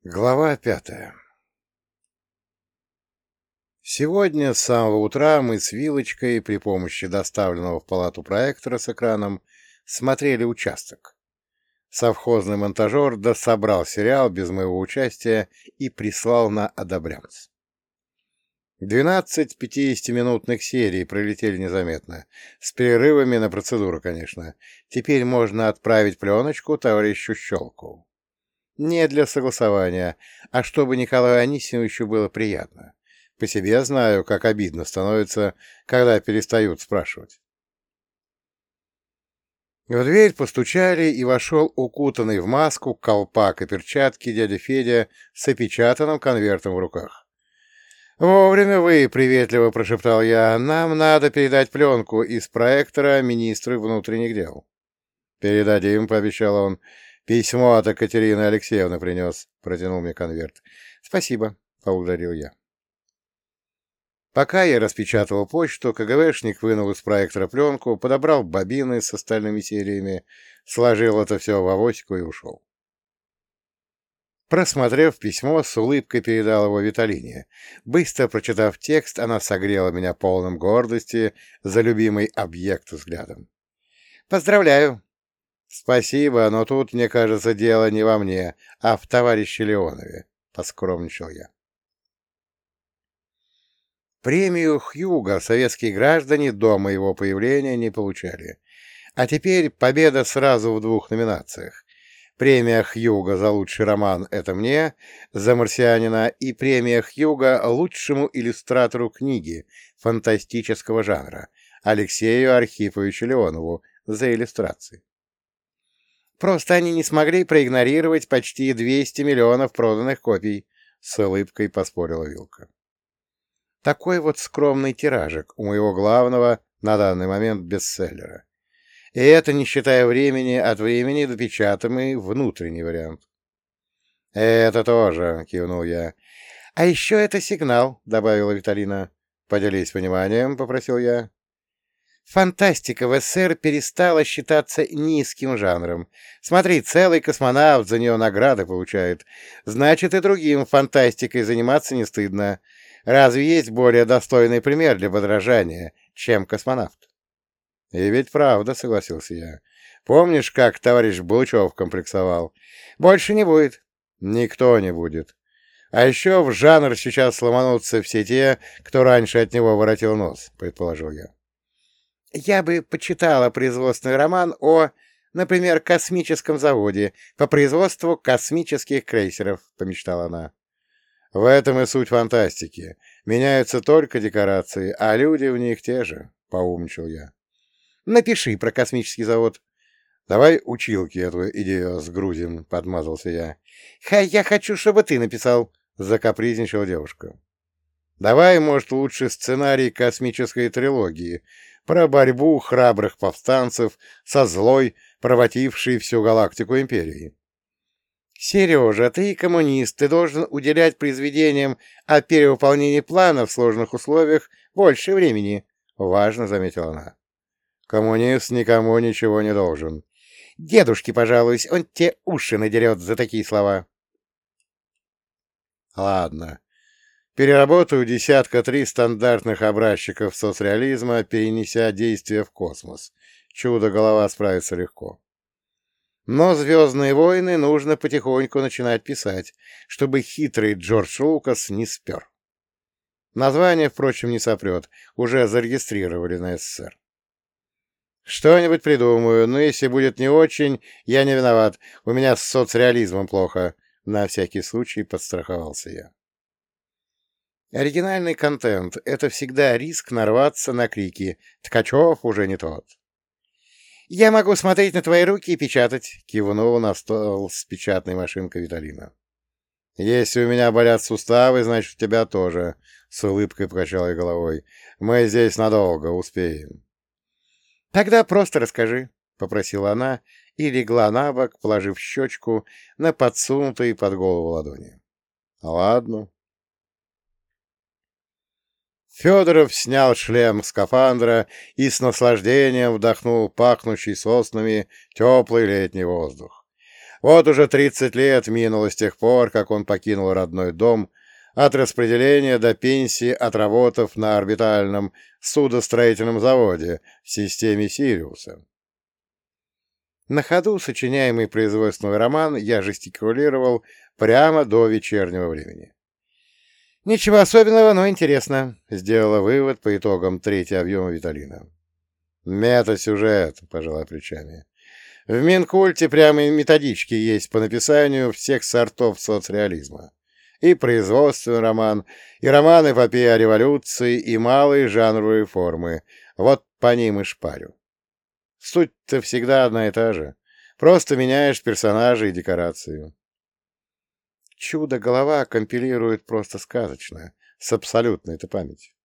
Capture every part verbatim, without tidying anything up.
Глава пятая. Сегодня с самого утра мы с Вилочкой при помощи доставленного в палату проектора с экраном смотрели участок. Совхозный монтажер дособрал сериал без моего участия и прислал на одобрямс. Двенадцать пятидесятиминутных серий пролетели незаметно, с перерывами на процедуру, конечно. Теперь можно отправить пленочку товарищу Щелкову. Не для согласования, а чтобы Николаю Анисимовичу было приятно. По себе знаю, как обидно становится, когда перестают спрашивать. В дверь постучали, и вошел укутанный в маску, колпак и перчатки дядя Федя с опечатанным конвертом в руках. «Вовремя вы», — приветливо прошептал я, — «нам надо передать пленку из проектора министру внутренних дел». «Передадим», — пообещал он. «Письмо от Екатерины Алексеевны принес», — протянул мне конверт. «Спасибо», — поблагодарил я. Пока я распечатывал почту, КГБшник вынул из проектора пленку, подобрал бобины с остальными сериями, сложил это все в авоську и ушел. Просмотрев письмо, с улыбкой передал его Виталине. Быстро прочитав текст, она согрела меня полным гордости за любимый объект взглядом. «Поздравляю!» «Спасибо, но тут, мне кажется, дело не во мне, а в товарище Леонове», — поскромничал я. Премию Хьюга советские граждане до моего появления не получали. А теперь победа сразу в двух номинациях. Премия Хьюга за лучший роман — это мне, за «Марсианина», и премия Хьюга лучшему иллюстратору книги фантастического жанра Алексею Архиповичу Леонову за иллюстрации. Просто они не смогли проигнорировать почти двести миллионов проданных копий, — с улыбкой поспорила Вилка. Такой вот скромный тиражик у моего главного на данный момент бестселлера. И это не считая времени от времени допечатанный внутренний вариант. — Это тоже, — кивнул я. — А еще это сигнал, — добавила Виталина. — Поделись пониманием, — попросил я. Фантастика в СССР перестала считаться низким жанром. Смотри, целый космонавт за нее награды получает. Значит, и другим фантастикой заниматься не стыдно. Разве есть более достойный пример для подражания, чем космонавт? — И ведь правда, — согласился я. — Помнишь, как товарищ Булычев комплексовал? — Больше не будет. — Никто не будет. А еще в жанр сейчас сломанутся все те, кто раньше от него воротил нос, — предположил я. Я бы почитала производственный роман о, например, космическом заводе по производству космических крейсеров, — помечтала она. В этом и суть фантастики. Меняются только декорации, а люди в них те же, — поумничал я. Напиши про космический завод. Давай училки эту идею сгрузим, — подмазался я. Ха, я хочу, чтобы ты написал, — закапризничала девушка. Давай, может, лучше сценарий космической трилогии про борьбу храбрых повстанцев со злой, проводившей всю галактику империи. Сережа, ты коммунист, ты должен уделять произведениям о перевыполнении плана в сложных условиях больше времени, — важно заметила она. Коммунист никому ничего не должен. Дедушке пожалуйся, он те уши надерет за такие слова. Ладно. Переработаю десятка три стандартных образчиков соцреализма, перенеся действие в космос. Чудо-голова справится легко. Но «Звездные войны» нужно потихоньку начинать писать, чтобы хитрый Джордж Лукас не спер. Название, впрочем, не сопрет, уже зарегистрировали на СССР. Что-нибудь придумаю, но если будет не очень, я не виноват, у меня с соцреализмом плохо, на всякий случай подстраховался я. Оригинальный контент — это всегда риск нарваться на крики «Ткачев уже не тот». «Я могу смотреть на твои руки и печатать», — кивнула на стол с печатной машинкой Виталина. «Если у меня болят суставы, значит, у тебя тоже», — с улыбкой покачала я головой. «Мы здесь надолго, успеем». «Тогда просто расскажи», — попросила она и легла на бок, положив щечку на подсунутые под голову ладони. «Ладно». Федоров снял шлем скафандра и с наслаждением вдохнул пахнущий соснами теплый летний воздух. Вот уже тридцать лет минуло с тех пор, как он покинул родной дом, от распределения до пенсии, отработав на орбитальном судостроительном заводе в системе Сириуса. На ходу сочиняемый производственный роман я жестикулировал прямо до вечернего времени. «Ничего особенного, но интересно», — сделала вывод по итогам третьего объема Виталина. «Мета-сюжет», — пожала плечами. «В Минкульте прямо методички есть по написанию всех сортов соцреализма. И производственный роман, и роман-эпопея о революции, и малые жанровые формы. Вот по ним и шпарю. Суть-то всегда одна и та же. Просто меняешь персонажей и декорации». Чудо-голова компилирует просто сказочно, с абсолютной-то памятью.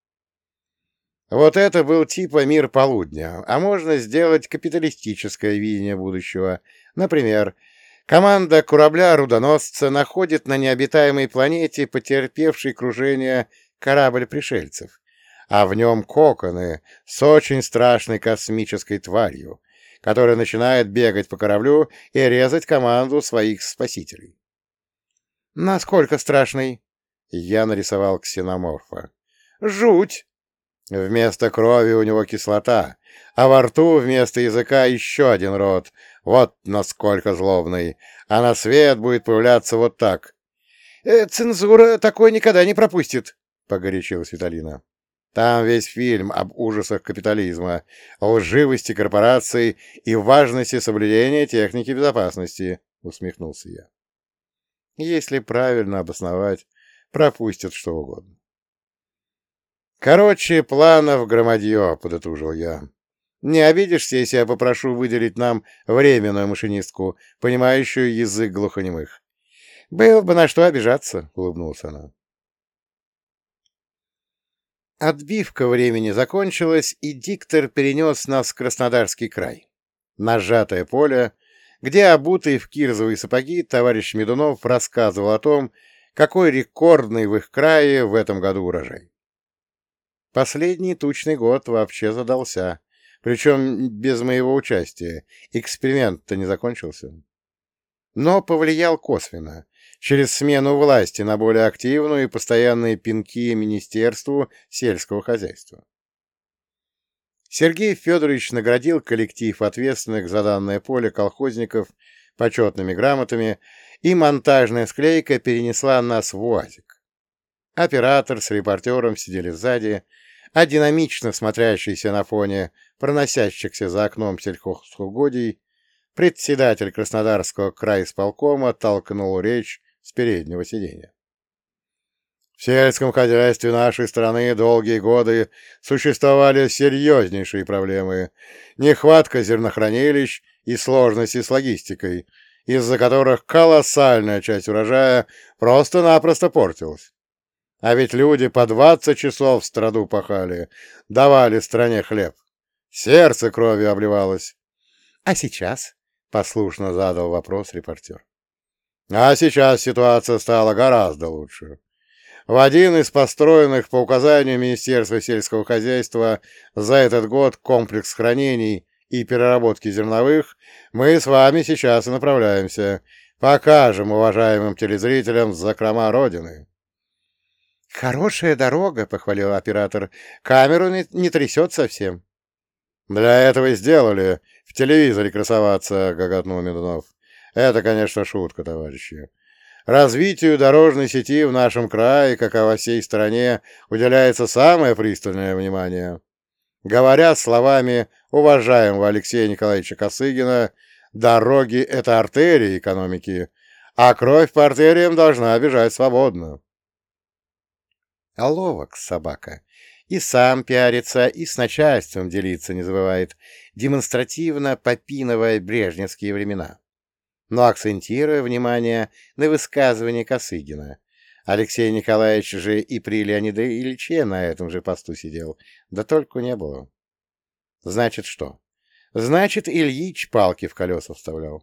Вот это был типа мир полудня, а можно сделать капиталистическое видение будущего. Например, команда корабля-рудоносца находит на необитаемой планете потерпевший крушение корабль пришельцев, а в нем коконы с очень страшной космической тварью, которая начинает бегать по кораблю и резать команду своих спасителей. «Насколько страшный?» Я нарисовал ксеноморфа. «Жуть!» Вместо крови у него кислота, а во рту вместо языка еще один рот. Вот насколько злобный. А на свет будет появляться вот так. «Э, «Цензура такой никогда не пропустит», — погорячилась Виталина. «Там весь фильм об ужасах капитализма, о лживости корпораций и важности соблюдения техники безопасности», — усмехнулся я. Если правильно обосновать, пропустят что угодно. «Короче, планов громадье», — подытожил я. «Не обидишься, если я попрошу выделить нам временную машинистку, понимающую язык глухонемых?» «Было бы на что обижаться», — улыбнулась она. Отбивка времени закончилась, и диктор перенес нас в Краснодарский край. На сжатое поле, где, обутый в кирзовые сапоги, товарищ Медунов рассказывал о том, какой рекордный в их крае в этом году урожай. Последний тучный год вообще задался, причем без моего участия, эксперимент-то не закончился. Но повлиял косвенно, через смену власти на более активную и постоянные пинки Министерству сельского хозяйства. Сергей Федорович наградил коллектив ответственных за данное поле колхозников почетными грамотами, и монтажная склейка перенесла нас в УАЗик. Оператор с репортером сидели сзади, а динамично смотрящийся на фоне проносящихся за окном сельхозугодий председатель Краснодарского крайисполкома толкнул речь с переднего сиденья. В сельском хозяйстве нашей страны долгие годы существовали серьезнейшие проблемы, нехватка зернохранилищ и сложности с логистикой, из-за которых колоссальная часть урожая просто-напросто портилась. А ведь люди по двадцать часов в страду пахали, давали стране хлеб. Сердце кровью обливалось. — А сейчас? — послушно задал вопрос репортер. — А сейчас ситуация стала гораздо лучше. В один из построенных по указанию Министерства сельского хозяйства за этот год комплекс хранений и переработки зерновых мы с вами сейчас и направляемся. Покажем уважаемым телезрителям закрома Родины. — Хорошая дорога, — похвалил оператор. — Камеру не, не трясет совсем. — Для этого и сделали. В телевизоре красоваться, — гоготнул Медунов. — Это, конечно, шутка, товарищи. Развитию дорожной сети в нашем крае, как и во всей стране, уделяется самое пристальное внимание. Говоря словами уважаемого Алексея Николаевича Косыгина, дороги — это артерии экономики, а кровь по артериям должна бежать свободно. А ловок собака. И сам пиарится, и с начальством делиться не забывает, демонстративно попинывая брежневские времена. Но акцентируя внимание на высказывание Косыгина. Алексей Николаевич же и при Леониде Ильиче на этом же посту сидел, да только не было. Значит, что? Значит, Ильич палки в колеса вставлял.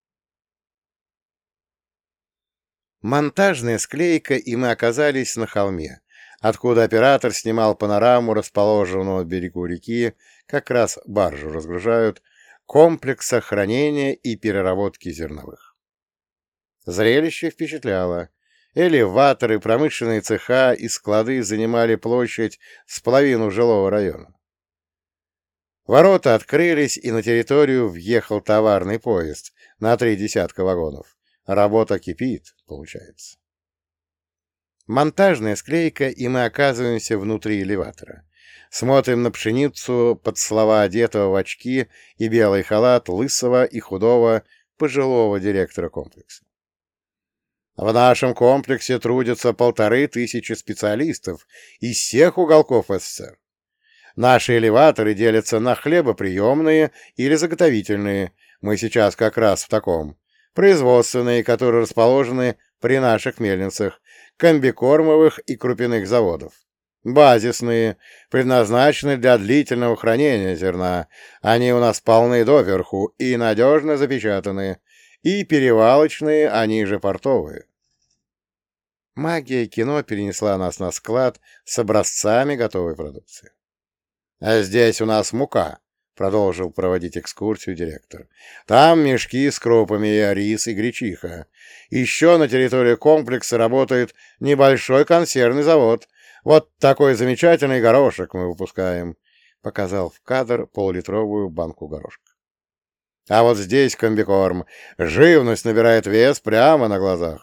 Монтажная склейка, и мы оказались на холме, откуда оператор снимал панораму расположенного на берегу реки, как раз баржу разгружают, комплекса хранения и переработки зерновых. Зрелище впечатляло. Элеваторы, промышленные цеха и склады занимали площадь с половину жилого района. Ворота открылись, и на территорию въехал товарный поезд на три десятка вагонов. Работа кипит, получается. Монтажная склейка, и мы оказываемся внутри элеватора. Смотрим на пшеницу под слова одетого в очки и белый халат лысого и худого пожилого директора комплекса. В нашем комплексе трудятся полторы тысячи специалистов из всех уголков СССР. Наши элеваторы делятся на хлебоприемные или заготовительные, мы сейчас как раз в таком, производственные, которые расположены при наших мельницах, комбикормовых и крупяных заводов. Базисные, предназначены для длительного хранения зерна, они у нас полны доверху и надежно запечатаны, и перевалочные, они же портовые. Магия кино перенесла нас на склад с образцами готовой продукции. «А здесь у нас мука», — продолжил проводить экскурсию директор. «Там мешки с крупами, рис и гречиха. Еще на территории комплекса работает небольшой консервный завод. Вот такой замечательный горошек мы выпускаем», — показал в кадр полулитровую банку горошка. «А вот здесь комбикорм. Живность набирает вес прямо на глазах».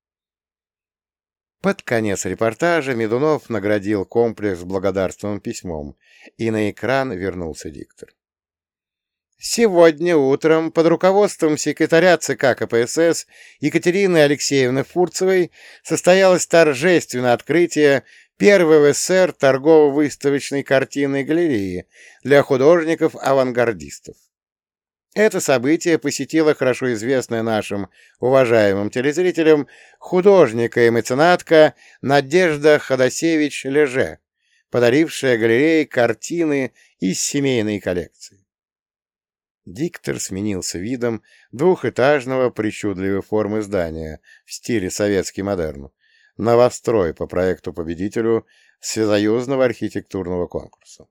Под конец репортажа Медунов наградил комплекс благодарственным письмом, и на экран вернулся диктор. Сегодня утром под руководством секретаря ЦК КПСС Екатерины Алексеевны Фурцевой состоялось торжественное открытие первой в СССР торгово-выставочной картинной галереи для художников-авангардистов. Это событие посетила хорошо известная нашим уважаемым телезрителям художника и меценатка Надежда Ходосевич-Леже, подарившая галерее картины из семейной коллекции. Диктор сменился видом двухэтажного причудливой формы здания в стиле советский модерн, новострой по проекту-победителю Всесоюзного архитектурного конкурса.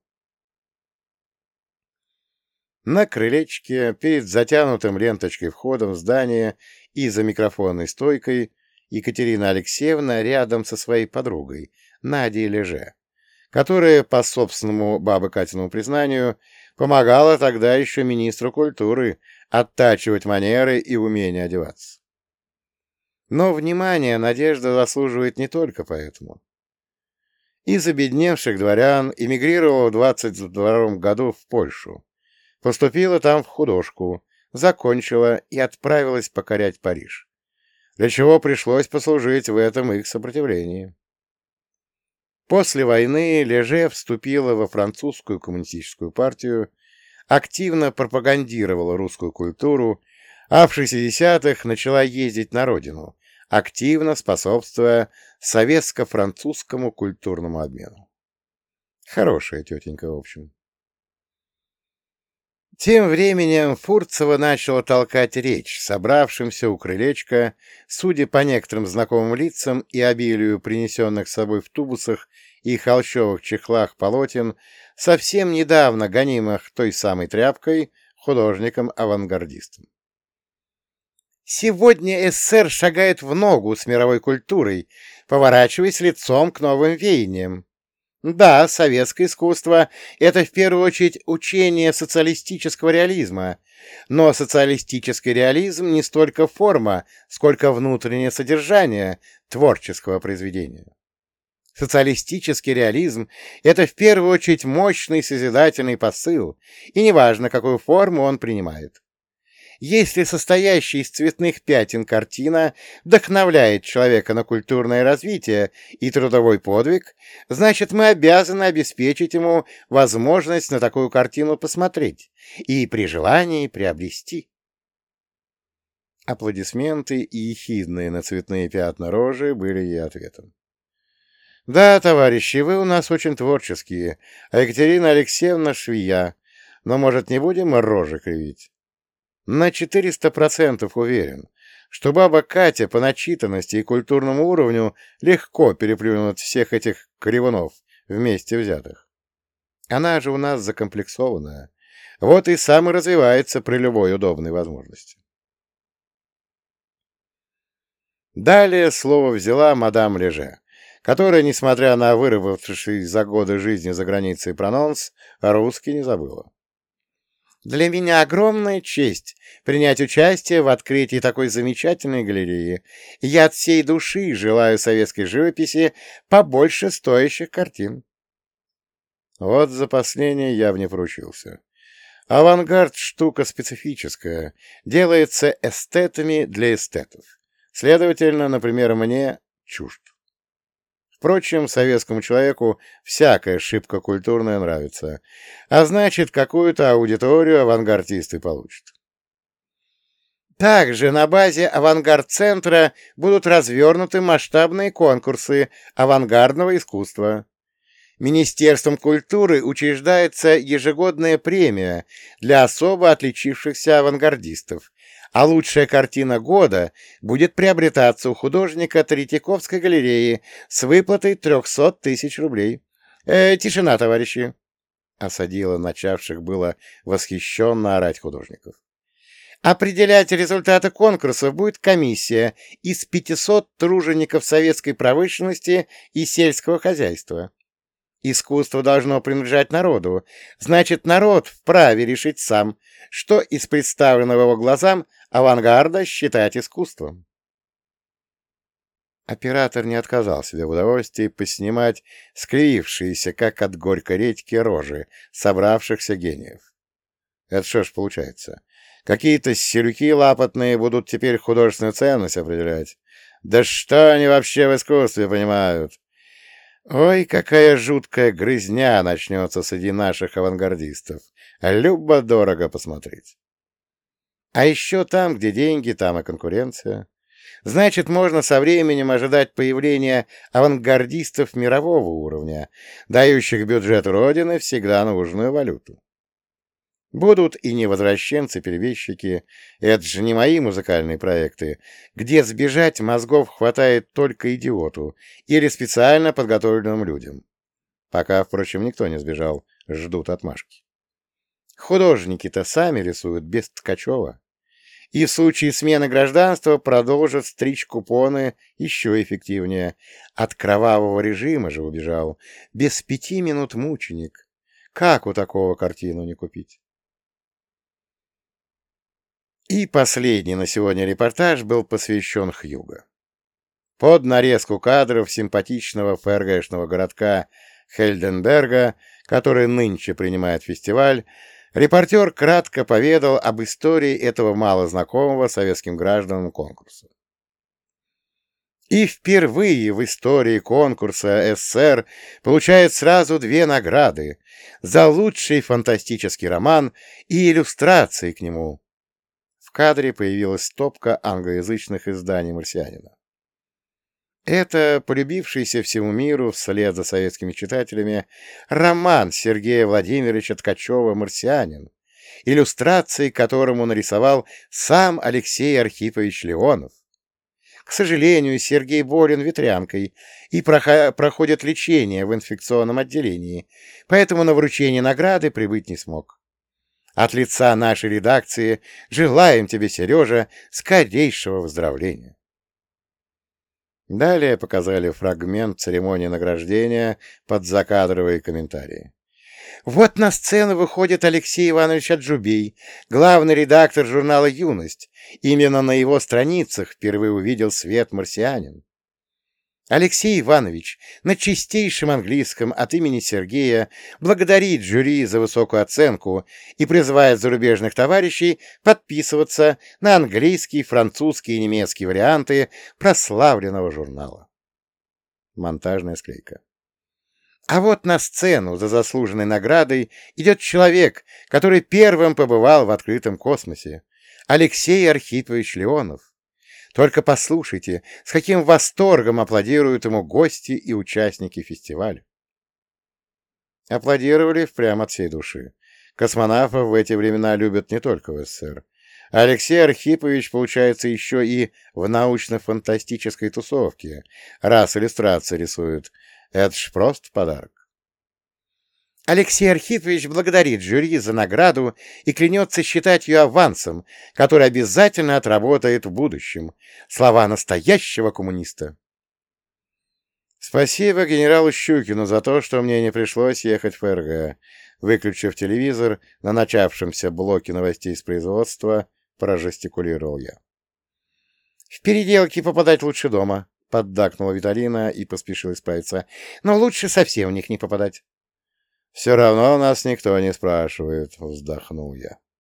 На крылечке, перед затянутым ленточкой входом в здание и за микрофонной стойкой, Екатерина Алексеевна рядом со своей подругой, Надей Леже, которая, по собственному бабы Катиному признанию, помогала тогда еще министру культуры оттачивать манеры и умение одеваться. Но внимание Надежда заслуживает не только поэтому. Из обедневших дворян эмигрировала в двадцать втором году в Польшу. Поступила там в художку, закончила и отправилась покорять Париж, для чего пришлось послужить в этом их сопротивлении. После войны Леже вступила во французскую коммунистическую партию, активно пропагандировала русскую культуру, а в шестидесятых начала ездить на родину, активно способствуя советско-французскому культурному обмену. Хорошая тетенька, в общем. Тем временем Фурцева начала толкать речь собравшимся у крылечка, судя по некоторым знакомым лицам и обилию принесенных с собой в тубусах и холщовых чехлах полотен, совсем недавно гонимых той самой тряпкой художником-авангардистом. Сегодня СССР шагает в ногу с мировой культурой, поворачиваясь лицом к новым веяниям. Да, советское искусство — это в первую очередь учение социалистического реализма, но социалистический реализм не столько форма, сколько внутреннее содержание творческого произведения. Социалистический реализм — это в первую очередь мощный созидательный посыл, и неважно, какую форму он принимает. Если состоящая из цветных пятен картина вдохновляет человека на культурное развитие и трудовой подвиг, значит, мы обязаны обеспечить ему возможность на такую картину посмотреть и при желании приобрести. Аплодисменты и ехидные на цветные пятна рожи были ей ответом. «Да, товарищи, вы у нас очень творческие, а Екатерина Алексеевна швея, но, может, не будем рожи кривить?» На четыреста процентов уверен, что баба Катя по начитанности и культурному уровню легко переплюнет всех этих кривунов вместе взятых. Она же у нас закомплексованная. Вот и сам и развивается при любой удобной возможности. Далее слово взяла мадам Леже, которая, несмотря на выработавший за годы жизни за границей прононс, русский не забыла. Для меня огромная честь принять участие в открытии такой замечательной галереи. Я от всей души желаю советской живописи побольше стоящих картин. Вот за последнее я не поручился. Авангард — штука специфическая, делается эстетами для эстетов. Следовательно, например, мне чужд. Впрочем, советскому человеку всякая шибко культурная нравится, а значит, какую-то аудиторию авангардисты получат. Также на базе авангард-центра будут развернуты масштабные конкурсы авангардного искусства. Министерством культуры учреждается ежегодная премия для особо отличившихся авангардистов, а лучшая картина года будет приобретаться у художника Третьяковской галереи с выплатой трехсот тысяч рублей. Э, тишина, товарищи! — осадила начавших было восхищенно орать художников. Определять результаты конкурсов будет комиссия из пятисот тружеников советской промышленности и сельского хозяйства. Искусство должно принадлежать народу, значит, народ вправе решить сам, что из представленного его глазам авангарда считать искусством. Оператор не отказал себе в удовольствии поснимать скривившиеся, как от горькой редьки, рожи собравшихся гениев. Это что ж получается? Какие-то селюки лапотные будут теперь художественную ценность определять? Да что они вообще в искусстве понимают? Ой, какая жуткая грызня начнется среди наших авангардистов. Любо-дорого посмотреть. А еще там, где деньги, там и конкуренция. Значит, можно со временем ожидать появления авангардистов мирового уровня, дающих бюджет Родины всегда нужную валюту. Будут и невозвращенцы-перебежчики, это же не мои музыкальные проекты, где сбежать мозгов хватает только идиоту или специально подготовленным людям. Пока, впрочем, никто не сбежал, ждут отмашки. Художники-то сами рисуют без Ткачева. И в случае смены гражданства продолжат стричь купоны еще эффективнее. От кровавого режима же убежал. Без пяти минут мученик. Как у такого картину не купить? И последний на сегодня репортаж был посвящен Хьюго. Под нарезку кадров симпатичного ФРГшного городка Хельденберга, который нынче принимает фестиваль, репортер кратко поведал об истории этого малознакомого советским гражданам конкурса. И впервые в истории конкурса СССР получает сразу две награды за лучший фантастический роман и иллюстрации к нему. В кадре появилась стопка англоязычных изданий «Марсианина». Это полюбившийся всему миру, вслед за советскими читателями, роман Сергея Владимировича Ткачева «Марсианин», иллюстрации к которому нарисовал сам Алексей Архипович Леонов. К сожалению, Сергей болен ветрянкой и проходит лечение в инфекционном отделении, поэтому на вручение награды прибыть не смог. От лица нашей редакции желаем тебе, Сережа, скорейшего выздоровления. Далее показали фрагмент церемонии награждения под закадровые комментарии. Вот на сцену выходит Алексей Иванович Аджубей, главный редактор журнала «Юность». Именно на его страницах впервые увидел свет «Марсианин». Алексей Иванович на чистейшем английском от имени Сергея благодарит жюри за высокую оценку и призывает зарубежных товарищей подписываться на английский, французский и немецкий варианты прославленного журнала. Монтажная склейка. А вот на сцену за заслуженной наградой идет человек, который первым побывал в открытом космосе. Алексей Архипович Леонов. Только послушайте, с каким восторгом аплодируют ему гости и участники фестиваля. Аплодировали прямо от всей души. Космонавтов в эти времена любят не только в СССР. Алексей Архипович, получается, еще и в научно-фантастической тусовке, раз иллюстрации рисует. Это ж просто подарок. Алексей Архипович благодарит жюри за награду и клянется считать ее авансом, который обязательно отработает в будущем. Слова настоящего коммуниста. Спасибо генералу Щукину за то, что мне не пришлось ехать в ФРГ. Выключив телевизор на начавшемся блоке новостей с производства, прожестикулировал я. «В переделки попадать лучше дома», — поддакнула Виталина и поспешила исправиться. «Но лучше совсем в них не попадать». «Все равно нас никто не спрашивает», — вздохнул я.